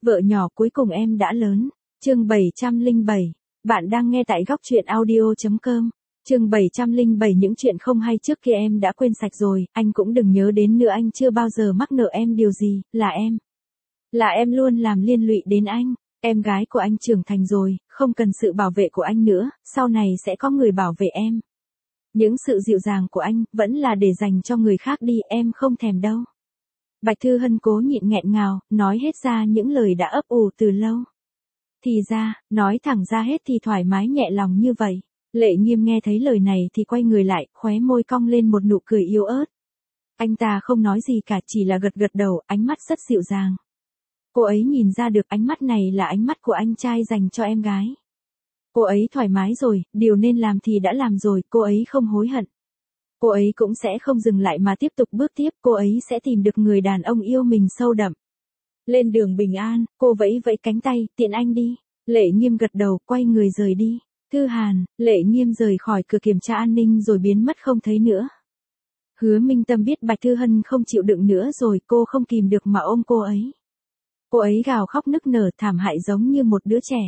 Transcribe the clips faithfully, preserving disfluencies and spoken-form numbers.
Vợ nhỏ cuối cùng em đã lớn. Chương bảy trăm lẻ bảy. Bạn đang nghe tại góc truyện audio chấm com. Chương bảy trăm lẻ bảy. Những chuyện không hay trước kia em đã quên sạch rồi, anh cũng đừng nhớ đến nữa. Anh chưa bao giờ mắc nợ em điều gì, là em. Là em luôn làm liên lụy đến anh. Em gái của anh trưởng thành rồi, không cần sự bảo vệ của anh nữa, sau này sẽ có người bảo vệ em. Những sự dịu dàng của anh, vẫn là để dành cho người khác đi, em không thèm đâu. Bạch Thư Hân cố nhịn nghẹn ngào, nói hết ra những lời đã ấp ủ từ lâu. Thì ra, nói thẳng ra hết thì thoải mái nhẹ lòng như vậy. Lệ Nghiêm nghe thấy lời này thì quay người lại, khóe môi cong lên một nụ cười yếu ớt. Anh ta không nói gì cả, chỉ là gật gật đầu, ánh mắt rất dịu dàng. Cô ấy nhìn ra được ánh mắt này là ánh mắt của anh trai dành cho em gái. Cô ấy thoải mái rồi, điều nên làm thì đã làm rồi, cô ấy không hối hận. Cô ấy cũng sẽ không dừng lại mà tiếp tục bước tiếp, cô ấy sẽ tìm được người đàn ông yêu mình sâu đậm. Lên đường bình an, cô vẫy vẫy cánh tay, tiện anh đi. Lệ Nghiêm gật đầu, quay người rời đi. Thư Hàn, Lệ Nghiêm rời khỏi cửa kiểm tra an ninh rồi biến mất không thấy nữa. Hứa Minh Tâm biết Bạch Thư Hân không chịu đựng nữa rồi, cô không kìm được mà ôm cô ấy. Cô ấy gào khóc nức nở thảm hại giống như một đứa trẻ.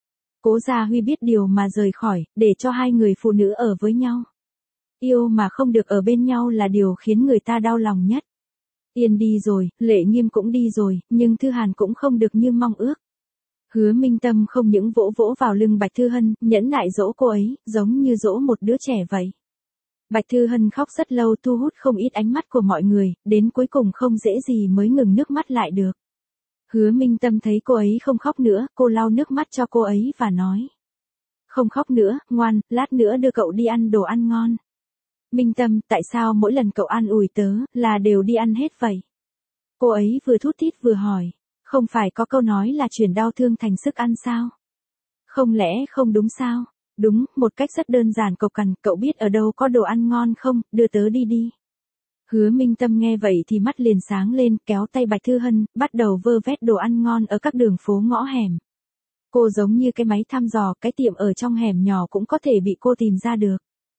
Cố Gia Huy biết điều mà rời khỏi, để cho hai người phụ nữ ở với nhau. Yêu mà không được ở bên nhau là điều khiến người ta đau lòng nhất. Yên đi rồi, Lệ Nghiêm cũng đi rồi, nhưng Thư Hàn cũng không được như mong ước. Hứa Minh Tâm không những vỗ vỗ vào lưng Bạch Thư Hân, nhẫn nại dỗ cô ấy, giống như dỗ một đứa trẻ vậy. Bạch Thư Hân khóc rất lâu, thu hút không ít ánh mắt của mọi người, đến cuối cùng không dễ gì mới ngừng nước mắt lại được. Hứa Minh Tâm thấy cô ấy không khóc nữa, cô lau nước mắt cho cô ấy và nói. Không khóc nữa, ngoan, lát nữa đưa cậu đi ăn đồ ăn ngon. Minh Tâm, tại sao mỗi lần cậu ăn ủi tớ, là đều đi ăn hết vậy? Cô ấy vừa thút thít vừa hỏi, không phải có câu nói là chuyển đau thương thành sức ăn sao? Không lẽ không đúng sao? Đúng, một cách rất đơn giản cộc cằn, cậu biết ở đâu có đồ ăn ngon không, đưa tớ đi đi. Hứa Minh Tâm nghe vậy thì mắt liền sáng lên, kéo tay Bạch Thư Hân, bắt đầu vơ vét đồ ăn ngon ở các đường phố ngõ hẻm. Cô giống như cái máy thăm dò, cái tiệm ở trong hẻm nhỏ cũng có thể bị cô tìm ra được.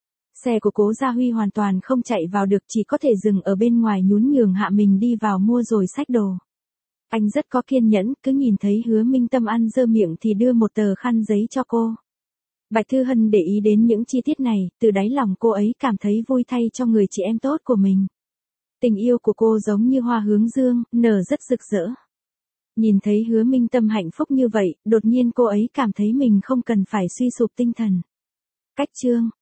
Xe của Cố Gia Huy hoàn toàn không chạy vào được, chỉ có thể dừng ở bên ngoài nhún nhường hạ mình đi vào mua rồi xách đồ. Anh rất có kiên nhẫn, cứ nhìn thấy Hứa Minh Tâm ăn dơ miệng thì đưa một tờ khăn giấy cho cô. Bạch Thư Hân để ý đến những chi tiết này, từ đáy lòng cô ấy cảm thấy vui thay cho người chị em tốt của mình. Tình yêu của cô giống như hoa hướng dương, nở rất rực rỡ. Nhìn thấy Hứa Minh Tâm hạnh phúc như vậy, đột nhiên cô ấy cảm thấy mình không cần phải suy sụp tinh thần. Cách chương